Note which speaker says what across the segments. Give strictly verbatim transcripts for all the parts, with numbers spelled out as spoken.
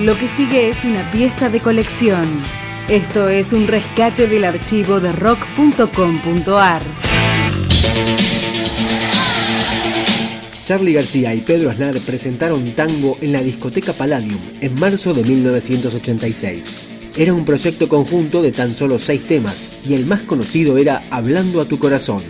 Speaker 1: Lo que sigue es una pieza de colección. Esto es un rescate del archivo de rock punto com punto ar.
Speaker 2: Charly García y Pedro Aznar presentaron Tango en la discoteca Palladium en marzo de mil novecientos ochenta y seis. Era un proyecto conjunto de tan solo seis temas y el más conocido era Hablando a tu corazón.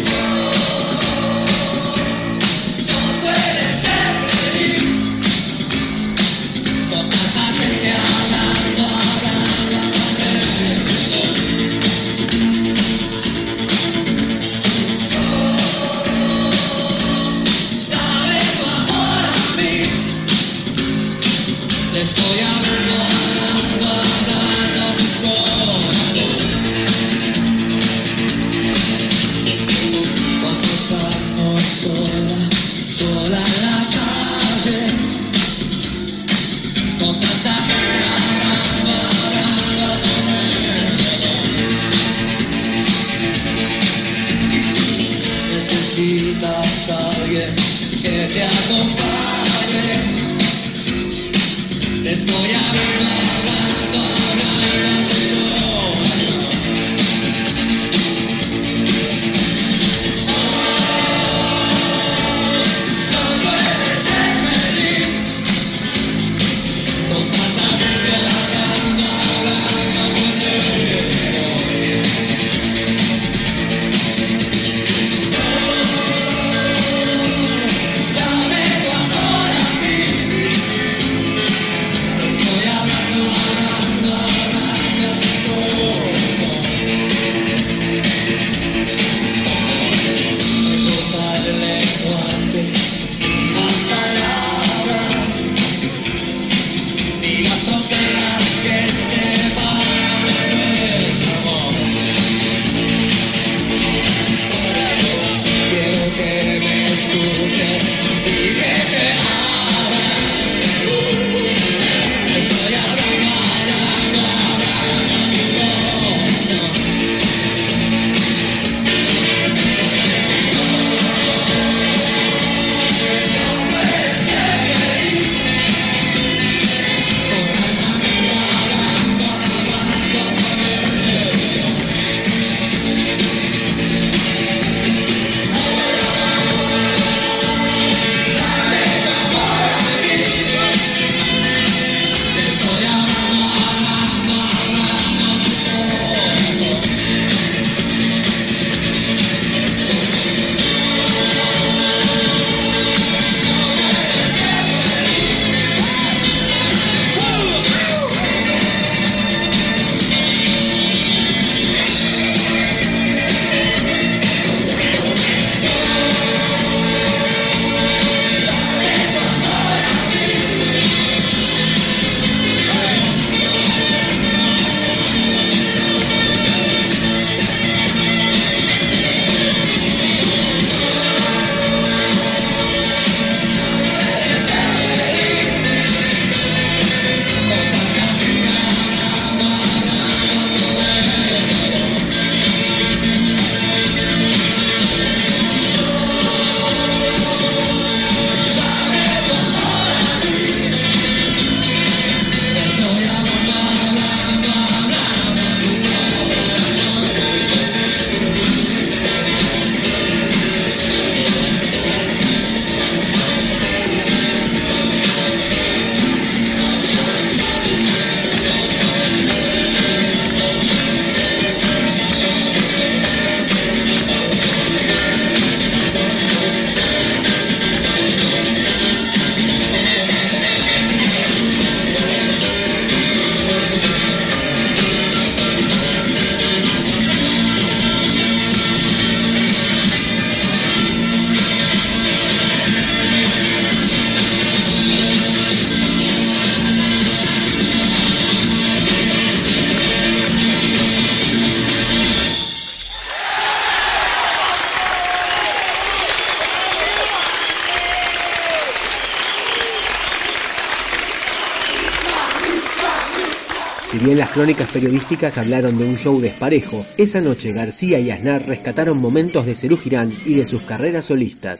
Speaker 2: Si bien las crónicas periodísticas hablaron de un show desparejo, esa noche García y Aznar rescataron momentos de Serú Girán y de sus carreras solistas.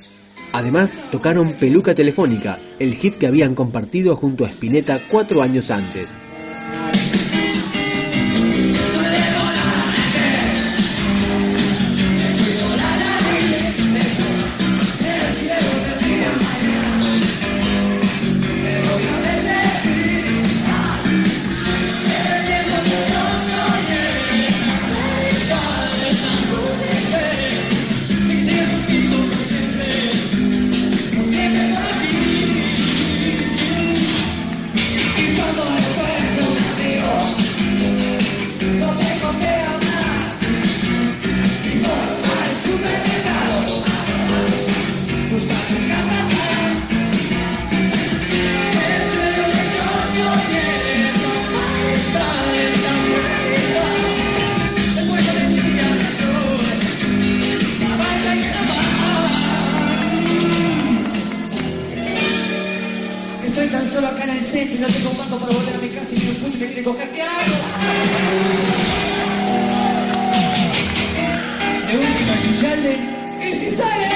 Speaker 2: Además, tocaron Peluca Telefónica, el hit que habían compartido junto a Spinetta cuatro años antes.
Speaker 3: Estoy tan solo acá en el centro y no tengo un banco para volver a mi casa y mi puto me quiere coger. ¿Qué hago? De última, si sale, y si sale.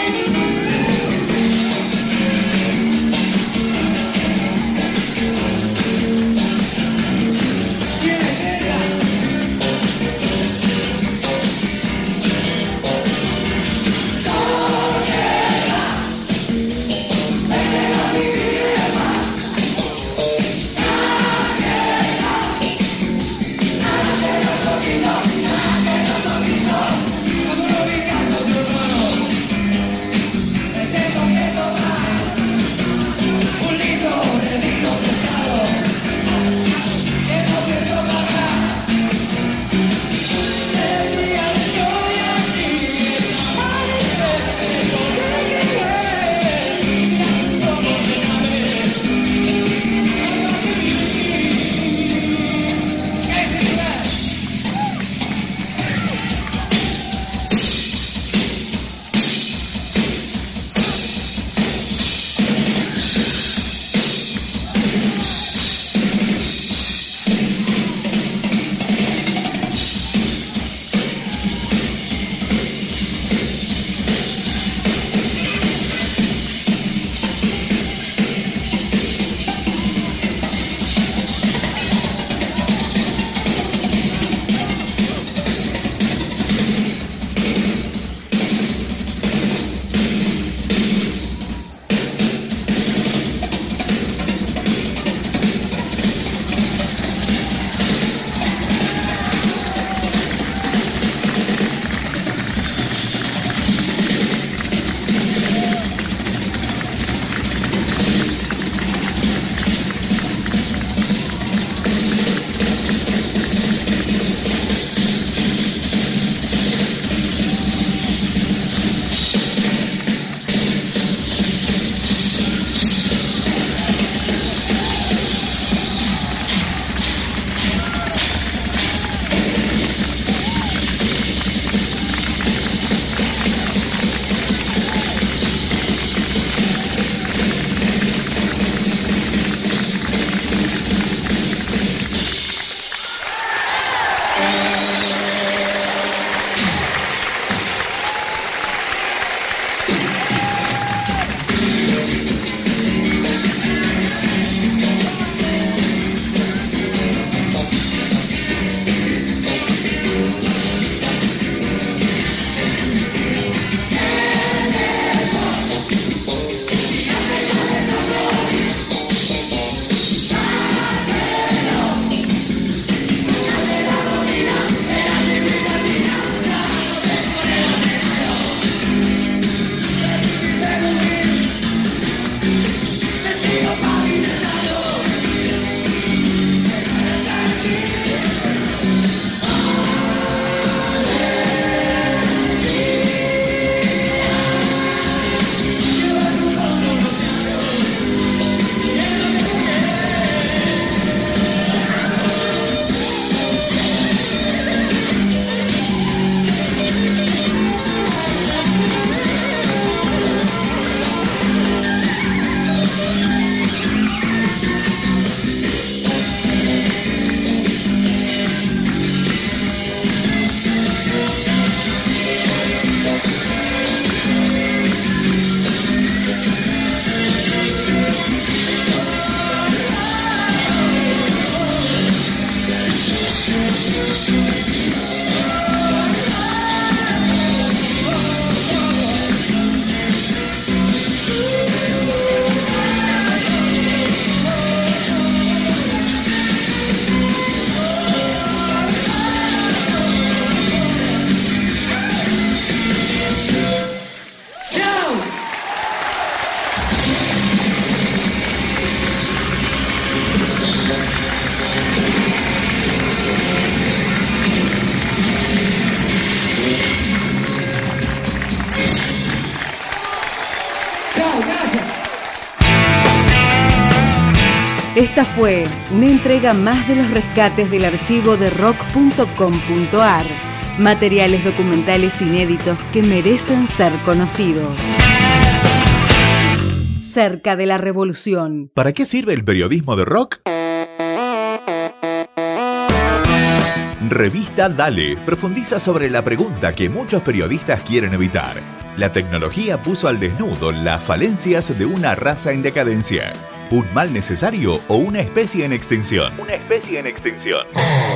Speaker 1: Esta fue una entrega más de los rescates del archivo de rock punto com punto ar. Materiales documentales inéditos que merecen ser conocidos. Cerca de la revolución.
Speaker 4: ¿Para qué sirve el periodismo de rock? Revista Dale profundiza sobre la pregunta que muchos periodistas quieren evitar. La tecnología puso al desnudo las falencias de una raza en decadencia. ¿Un mal necesario o una especie en extinción? Una especie en extinción.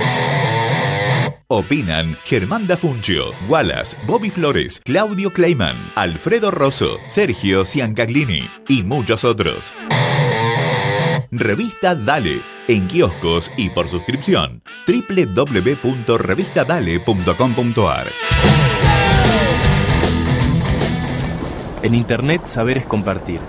Speaker 4: Opinan Germán Dafuncio, Wallace, Bobby Flores, Claudio Kleiman, Alfredo Rosso, Sergio Ciancaglini y muchos otros. Revista Dale, en kioscos y por suscripción. doble u doble u doble u punto revista dale punto com punto ar.
Speaker 5: En Internet, saber es compartir.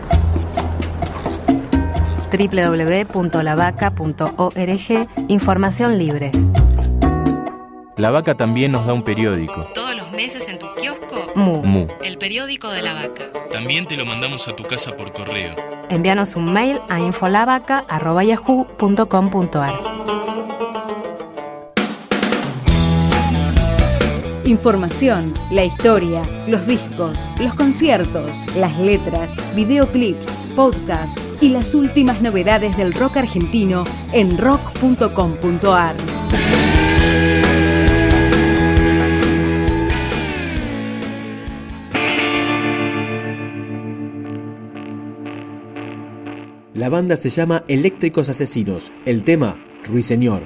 Speaker 6: doble u doble u doble u punto la vaca punto org, información libre.
Speaker 5: La Vaca también nos da un periódico.
Speaker 7: Todos los meses en tu kiosco,
Speaker 6: Mu.
Speaker 5: Mu.
Speaker 7: el periódico de la vaca.
Speaker 8: También te lo mandamos a tu casa por correo.
Speaker 6: Envíanos un mail a infolavaca arroba yahoo punto com punto ar.
Speaker 1: Información, la historia, los discos, los conciertos, las letras, videoclips, podcasts y las últimas novedades del rock argentino en rock punto com punto ar.
Speaker 2: La banda se llama Eléctricos Asesinos, el tema Ruiseñor.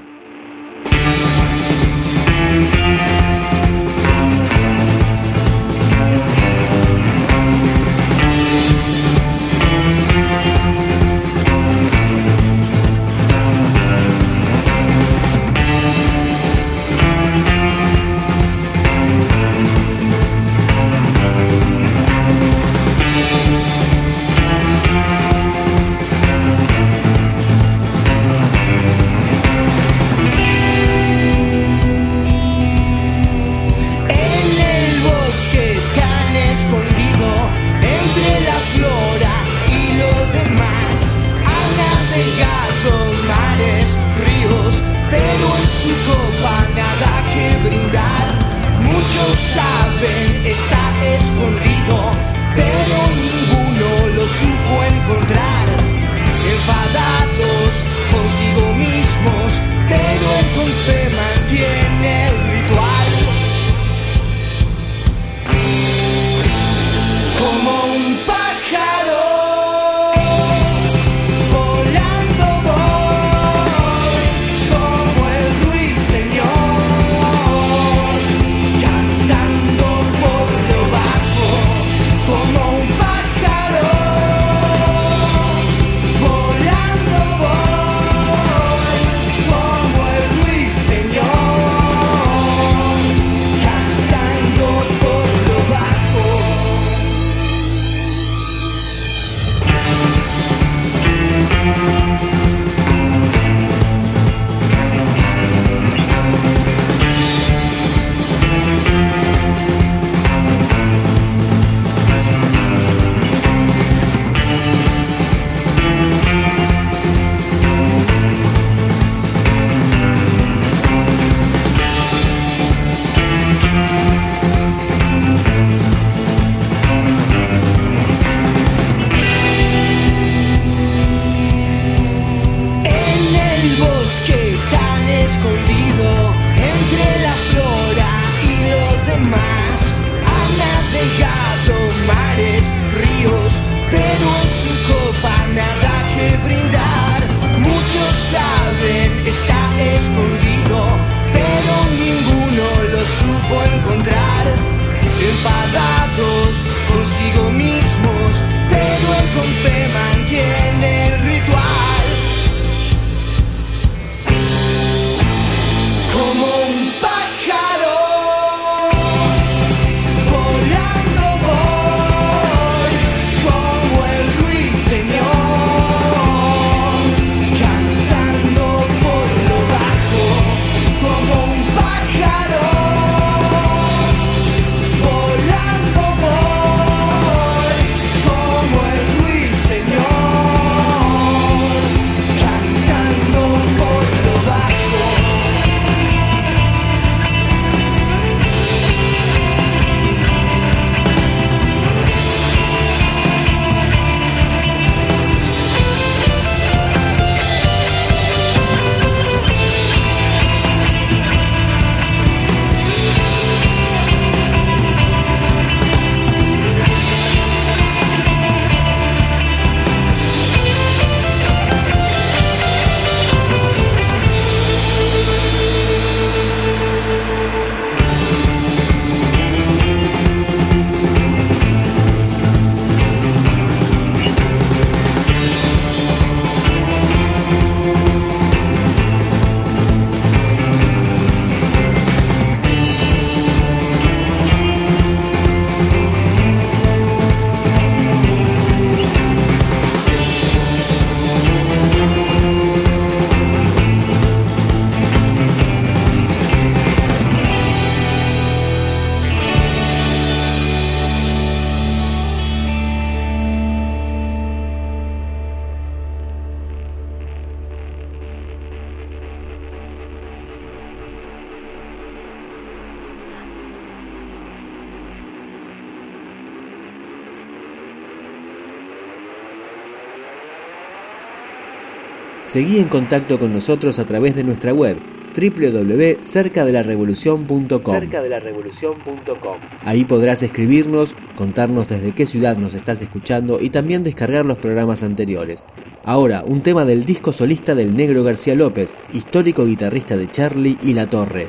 Speaker 2: Seguí en contacto con nosotros a través de nuestra web doble u doble u doble u punto cerca de la revolución punto com. cerca de la revolución punto com. Ahí podrás escribirnos, contarnos desde qué ciudad nos estás escuchando y también descargar los programas anteriores. Ahora, un tema del disco solista del Negro García López, histórico guitarrista de Charly y La Torre.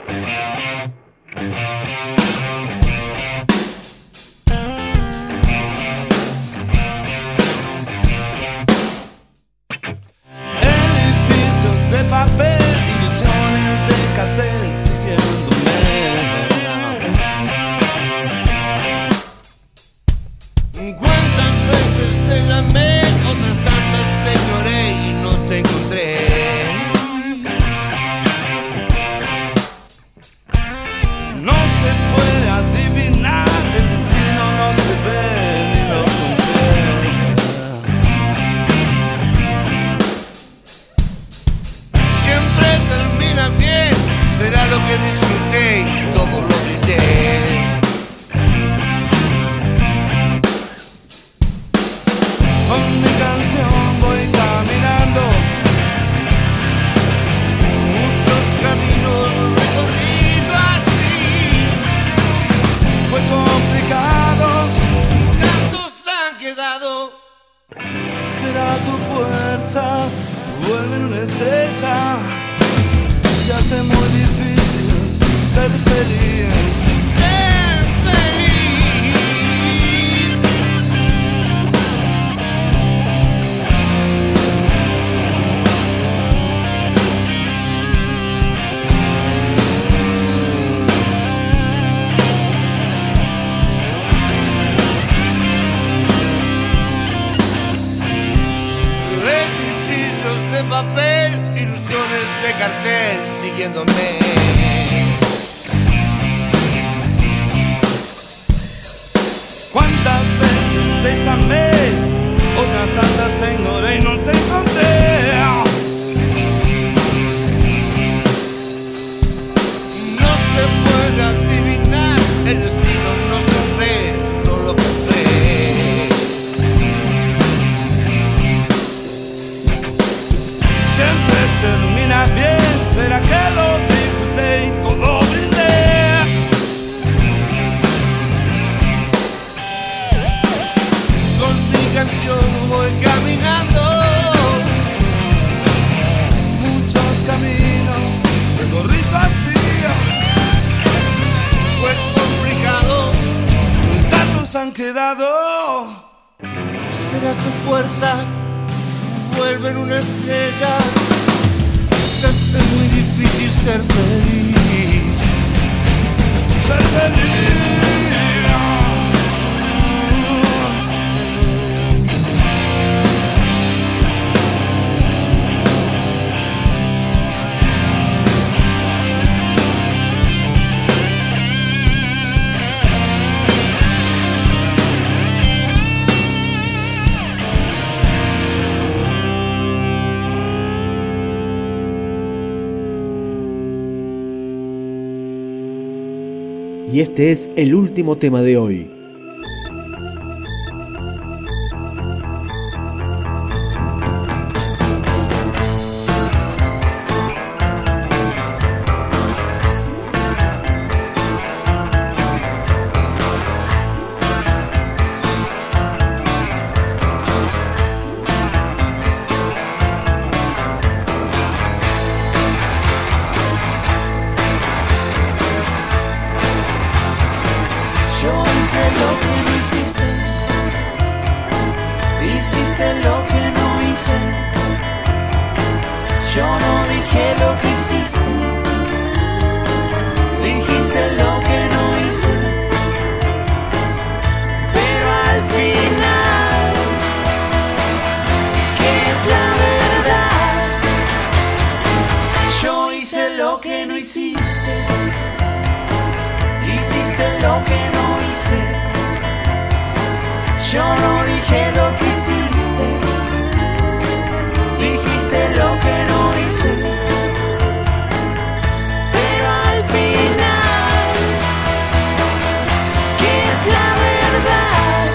Speaker 9: Edificios de papel, ilusiones de cartel, siguiéndome. ¿Cuántas veces te llamé? Otras tantas te ignoré y no te encontré. No se puede adivinar, el destino no se ve ni lo comprende. Siempre termina bien, será lo que disfruté y todo lo grité. Con mi canción voy caminando, muchos caminos recorridos así. Fue complicado, tantos han quedado. Será tu fuerza, vuelve en una estrella. Se hace muy difícil ser feliz. Ser feliz. Edificios de papel, ilusiones de cartel, siguiéndome. ¿Cuántas veces te llamé? Otras tantas te ignoré y no te encontré. No se puede adivinar, el destino no se ve, no lo compré. Siempre termina bien, será que lo disfruté y todo brindé. Con mi canción voy caminando, muchos caminos recorrí así. Fue complicado, tantos han quedado. Será tu fuerza, vuelve en una estrella. Se hace muy difícil ser feliz. Ser feliz.
Speaker 2: Y este es el último tema de hoy.
Speaker 10: Hice lo que no hiciste, hiciste lo que no hice. Yo no dije lo que hiciste, dijiste lo que no hice. Pero al final, ¿qué es la verdad? Yo hice lo que no hiciste, hiciste lo que no hice. Yo no dije lo que hiciste, dijiste lo que no hice. Pero al final, ¿qué es la verdad?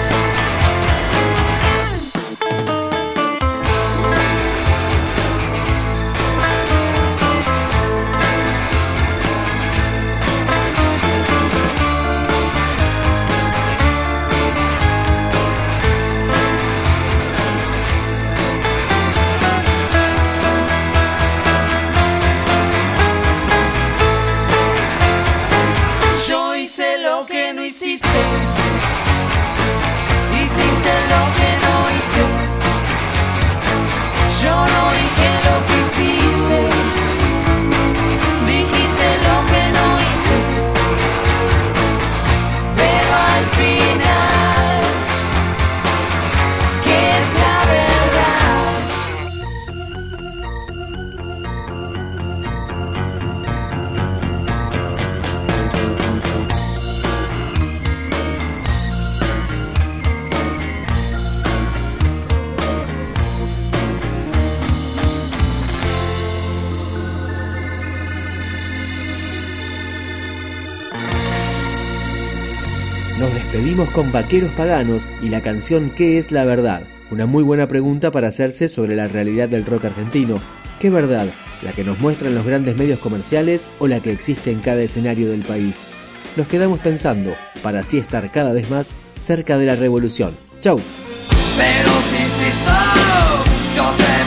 Speaker 2: Nos despedimos con Vaqueros Paganos y la canción ¿Qué es la verdad? Una muy buena pregunta para hacerse sobre la realidad del rock argentino. ¿Qué verdad? ¿La que nos muestran los grandes medios comerciales o la que existe en cada escenario del país? Nos quedamos pensando, para así estar cada vez más cerca de la revolución. ¡Chau!
Speaker 10: Pero si insisto, yo sé